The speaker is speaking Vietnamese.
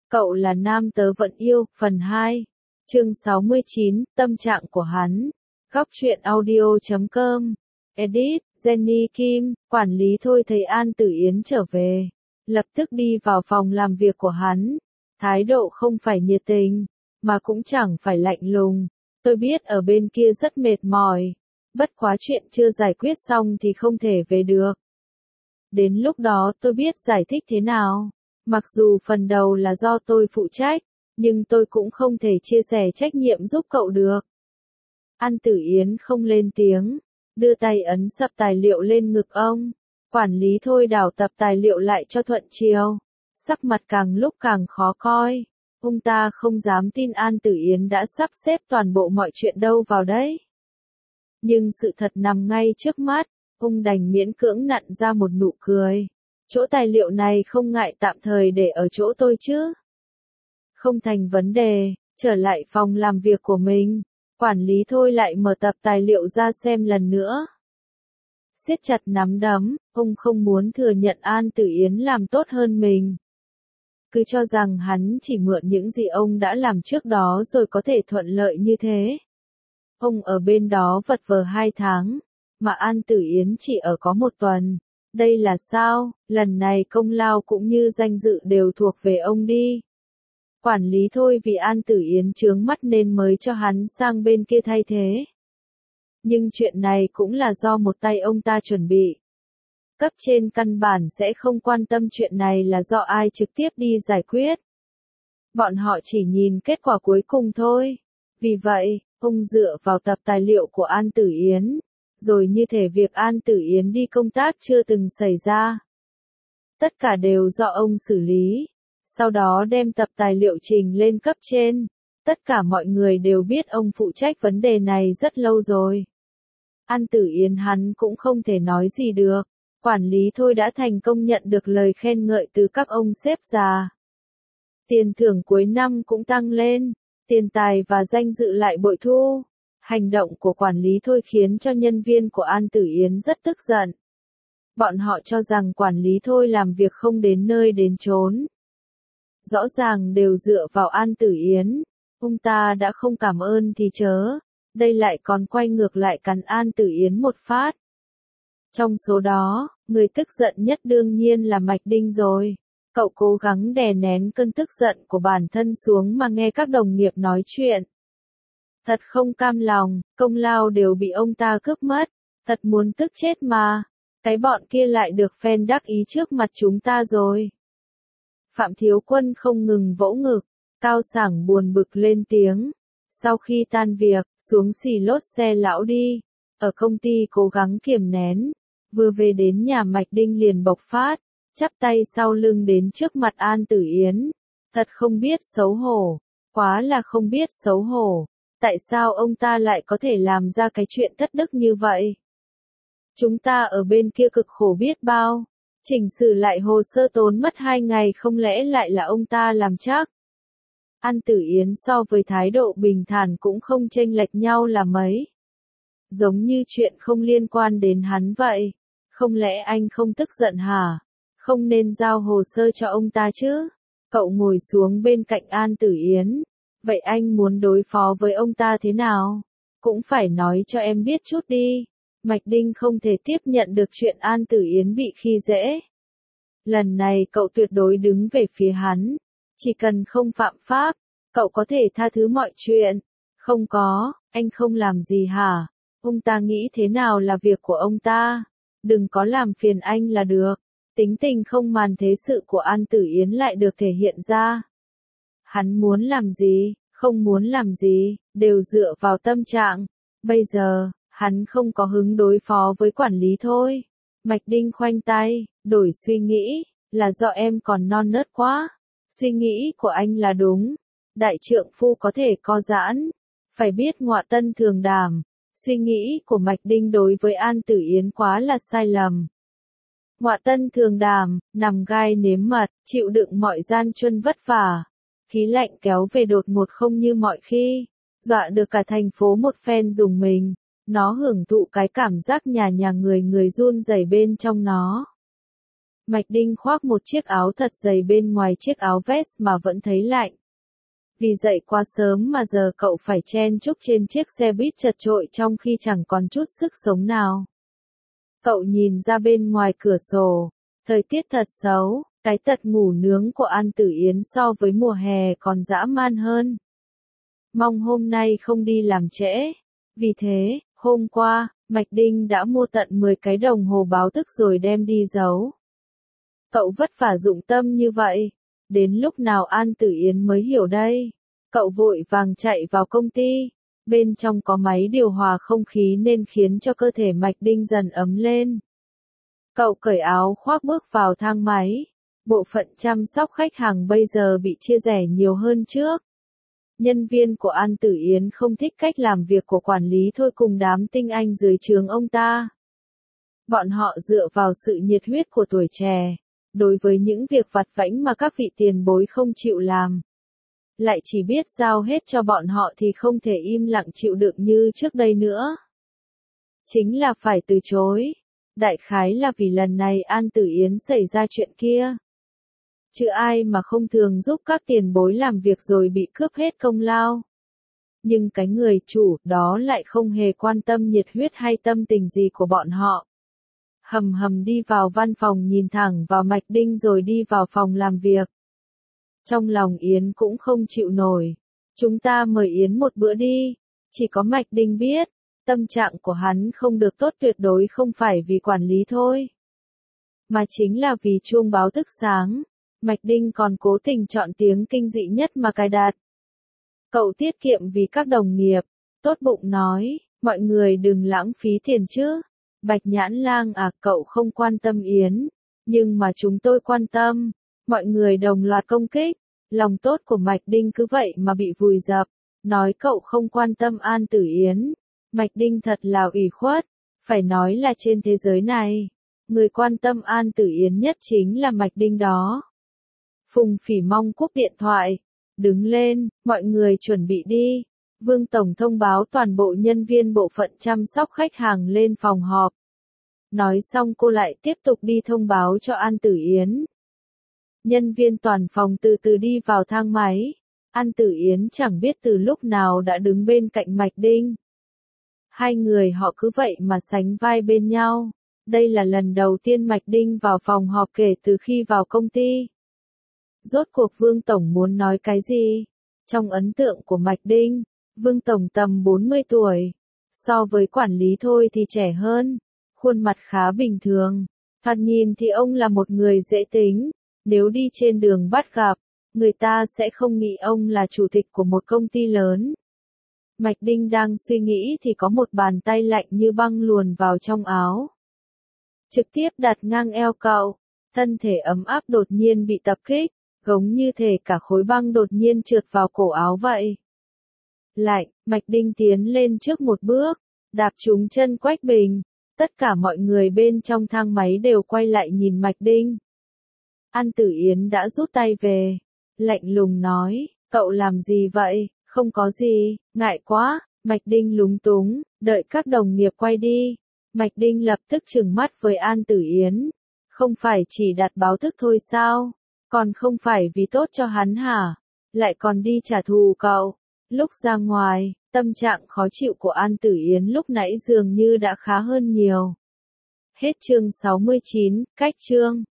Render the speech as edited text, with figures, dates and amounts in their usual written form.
Cậu là nam tớ vẫn yêu, phần 2. Chương 69, tâm trạng của hắn. Góc truyện audio.com. Edit, Jenny Kim, quản lý Thôi thấy An Tử Yến trở về. Lập tức đi vào phòng làm việc của hắn. Thái độ không phải nhiệt tình, mà cũng chẳng phải lạnh lùng. Tôi biết ở bên kia rất mệt mỏi. Bất quá chuyện chưa giải quyết xong thì không thể về được. Đến lúc đó tôi biết giải thích thế nào. Mặc dù phần đầu là do tôi phụ trách, nhưng tôi cũng không thể chia sẻ trách nhiệm giúp cậu được. An Tử Yến không lên tiếng, đưa tay ấn sập tài liệu lên ngực ông. Quản lý Thôi đảo tập tài liệu lại cho thuận chiều. Sắc mặt càng lúc càng khó coi. Ông ta không dám tin An Tử Yến đã sắp xếp toàn bộ mọi chuyện đâu vào đấy. Nhưng sự thật nằm ngay trước mắt, ông đành miễn cưỡng nặn ra một nụ cười. Chỗ tài liệu này không ngại tạm thời để ở chỗ tôi chứ? Không thành vấn đề, trở lại phòng làm việc của mình. Quản lý Thôi lại mở tập tài liệu ra xem lần nữa. Siết chặt nắm đấm, ông không muốn thừa nhận An Tử Yến làm tốt hơn mình. Cứ cho rằng hắn chỉ mượn những gì ông đã làm trước đó rồi có thể thuận lợi như thế. Ông ở bên đó vật vờ 2 tháng, mà An Tử Yến chỉ ở có 1 tuần. Đây là sao? Lần này công lao cũng như danh dự đều thuộc về ông đi. Quản lý Thôi vì An Tử Yến chướng mắt nên mới cho hắn sang bên kia thay thế. Nhưng chuyện này cũng là do một tay ông ta chuẩn bị. Cấp trên căn bản sẽ không quan tâm chuyện này là do ai trực tiếp đi giải quyết. Bọn họ chỉ nhìn kết quả cuối cùng thôi. Vì vậy, ông dựa vào tập tài liệu của An Tử Yến, rồi như thể việc An Tử Yến đi công tác chưa từng xảy ra. Tất cả đều do ông xử lý. Sau đó đem tập tài liệu trình lên cấp trên. Tất cả mọi người đều biết ông phụ trách vấn đề này rất lâu rồi. An Tử Yến hắn cũng không thể nói gì được. Quản lý Thôi đã thành công nhận được lời khen ngợi từ các ông sếp già. Tiền thưởng cuối năm cũng tăng lên. Tiền tài và danh dự lại bội thu. Hành động của quản lý Thôi khiến cho nhân viên của An Tử Yến rất tức giận. Bọn họ cho rằng quản lý Thôi làm việc không đến nơi đến chốn. Rõ ràng đều dựa vào An Tử Yến. Ông ta đã không cảm ơn thì chớ. Đây lại còn quay ngược lại cắn An Tử Yến một phát. Trong số đó, người tức giận nhất đương nhiên là Mạch Đinh rồi. Cậu cố gắng đè nén cơn tức giận của bản thân xuống mà nghe các đồng nghiệp nói chuyện. Thật không cam lòng, công lao đều bị ông ta cướp mất. Thật muốn tức chết mà. Cái bọn kia lại được phen đắc ý trước mặt chúng ta rồi. Phạm Thiếu Quân không ngừng vỗ ngực. Cao Sảng buồn bực lên tiếng. Sau khi tan việc, xuống xì lốt xe lão đi. Ở công ty cố gắng kiềm nén. Vừa về đến nhà Mạch Đinh liền bộc phát. Chắp tay sau lưng đến trước mặt An Tử Yến. Thật không biết xấu hổ. Quá là không biết xấu hổ. Tại sao ông ta lại có thể làm ra cái chuyện thất đức như vậy? Chúng ta ở bên kia cực khổ biết bao. Chỉnh sửa lại hồ sơ tốn mất 2 ngày không lẽ lại là ông ta làm chắc? An Tử Yến so với thái độ bình thản cũng không chênh lệch nhau là mấy. Giống như chuyện không liên quan đến hắn vậy. Không lẽ anh không tức giận hả? Không nên giao hồ sơ cho ông ta chứ? Cậu ngồi xuống bên cạnh An Tử Yến. Vậy anh muốn đối phó với ông ta thế nào? Cũng phải nói cho em biết chút đi. Mạch Đinh không thể tiếp nhận được chuyện An Tử Yến bị khi dễ. Lần này cậu tuyệt đối đứng về phía hắn. Chỉ cần không phạm pháp, cậu có thể tha thứ mọi chuyện. Không có, anh không làm gì hả? Ông ta nghĩ thế nào là việc của ông ta. Đừng có làm phiền anh là được. Tính tình không màn thế sự của An Tử Yến lại được thể hiện ra. Hắn muốn làm gì, không muốn làm gì, đều dựa vào tâm trạng. Bây giờ, hắn không có hứng đối phó với quản lý Thôi. Mạch Đinh khoanh tay, đổi suy nghĩ, là do em còn non nớt quá. Suy nghĩ của anh là đúng. Đại trượng phu có thể co giãn. Phải biết ngọa tân thường đảm. Suy nghĩ của Mạch Đinh đối với An Tử Yến quá là sai lầm. Ngọa tân thường đảm, nằm gai nếm mật, chịu đựng mọi gian truân vất vả. Khí lạnh kéo về đột ngột không như mọi khi. Dọa được cả thành phố một phen dùng mình. Nó hưởng thụ cái cảm giác nhà người người run rẩy bên trong nó. Mạch Đinh khoác một chiếc áo thật dày bên ngoài chiếc áo vest mà vẫn thấy lạnh. Vì dậy quá sớm mà giờ cậu phải chen chúc trên chiếc xe buýt chật chội trong khi chẳng còn chút sức sống nào. Cậu nhìn ra bên ngoài cửa sổ, thời tiết thật xấu, cái tật ngủ nướng của An Tử Yến so với mùa hè còn dã man hơn. Mong hôm nay không đi làm trễ. Vì thế, hôm qua, Mạch Đinh đã mua tận 10 cái đồng hồ báo thức rồi đem đi giấu. Cậu vất vả dụng tâm như vậy. Đến lúc nào An Tử Yến mới hiểu đây? Cậu vội vàng chạy vào công ty. Bên trong có máy điều hòa không khí nên khiến cho cơ thể Mạch Đinh dần ấm lên. Cậu cởi áo khoác bước vào thang máy. Bộ phận chăm sóc khách hàng bây giờ bị chia rẽ nhiều hơn trước. Nhân viên của An Tử Yến không thích cách làm việc của quản lý Thôi cùng đám tinh anh dưới trướng ông ta. Bọn họ dựa vào sự nhiệt huyết của tuổi trẻ, đối với những việc vặt vãnh mà các vị tiền bối không chịu làm, lại chỉ biết giao hết cho bọn họ thì không thể im lặng chịu đựng như trước đây nữa. Chính là phải từ chối. Đại khái là vì lần này An Tử Yến xảy ra chuyện kia. Chứ ai mà không thường giúp các tiền bối làm việc rồi bị cướp hết công lao. Nhưng cái người chủ đó lại không hề quan tâm nhiệt huyết hay tâm tình gì của bọn họ. Hầm hầm đi vào văn phòng nhìn thẳng vào Mạch Đinh rồi đi vào phòng làm việc. Trong lòng Yến cũng không chịu nổi. Chúng ta mời Yến một bữa đi. Chỉ có Mạch Đinh biết, tâm trạng của hắn không được tốt tuyệt đối không phải vì quản lý thôi. Mà chính là vì chuông báo thức sáng. Mạch Đinh còn cố tình chọn tiếng kinh dị nhất mà cài đặt. Cậu tiết kiệm vì các đồng nghiệp. Tốt bụng nói, mọi người đừng lãng phí tiền chứ. Bạch Nhãn Lang à, cậu không quan tâm Yến. Nhưng mà chúng tôi quan tâm. Mọi người đồng loạt công kích. Lòng tốt của Mạch Đinh cứ vậy mà bị vùi dập. Nói cậu không quan tâm An Tử Yến. Mạch Đinh thật là ủy khuất. Phải nói là trên thế giới này, người quan tâm An Tử Yến nhất chính là Mạch Đinh đó. Phùng Phỉ Mong cúp điện thoại. Đứng lên, mọi người chuẩn bị đi. Vương Tổng thông báo toàn bộ nhân viên bộ phận chăm sóc khách hàng lên phòng họp. Nói xong cô lại tiếp tục đi thông báo cho An Tử Yến. Nhân viên toàn phòng từ từ đi vào thang máy. An Tử Yến chẳng biết từ lúc nào đã đứng bên cạnh Mạch Đinh. Hai người họ cứ vậy mà sánh vai bên nhau. Đây là lần đầu tiên Mạch Đinh vào phòng họp kể từ khi vào công ty. Rốt cuộc Vương Tổng muốn nói cái gì? Trong ấn tượng của Mạch Đinh, Vương Tổng tầm 40 tuổi. So với quản lý Thôi thì trẻ hơn. Khuôn mặt khá bình thường. Thoạt nhìn thì ông là một người dễ tính. Nếu đi trên đường bắt gặp, người ta sẽ không nghĩ ông là chủ tịch của một công ty lớn. Mạch Đinh đang suy nghĩ thì có một bàn tay lạnh như băng luồn vào trong áo. Trực tiếp đặt ngang eo cậu. Thân thể ấm áp đột nhiên bị tập kích. Giống như thể cả khối băng đột nhiên trượt vào cổ áo vậy. Lạnh, Mạch Đinh tiến lên trước một bước, đạp trúng chân Quách Bình. Tất cả mọi người bên trong thang máy đều quay lại nhìn Mạch Đinh. An Tử Yến đã rút tay về. Lạnh lùng nói, cậu làm gì vậy? Không có gì, ngại quá. Mạch Đinh lúng túng, đợi các đồng nghiệp quay đi. Mạch Đinh lập tức trừng mắt với An Tử Yến. Không phải chỉ đặt báo thức thôi sao? Còn không phải vì tốt cho hắn hả? Lại còn đi trả thù cậu. Lúc ra ngoài, tâm trạng khó chịu của An Tử Yến lúc nãy dường như đã khá hơn nhiều. Hết chương 69, cách chương.